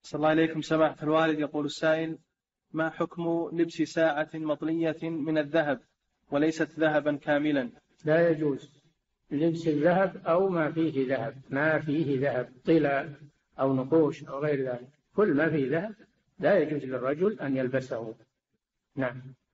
صلى الله عليكم سماحة الوالد. يقول السائل: ما حكم لبس ساعة مطلية من الذهب وليست ذهبا كاملا؟ لا يجوز لبس الذهب أو ما فيه ذهب، ما فيه ذهب طلا أو نقوش أو غير ذلك، كل ما فيه ذهب لا يجوز للرجل أن يلبسه. نعم.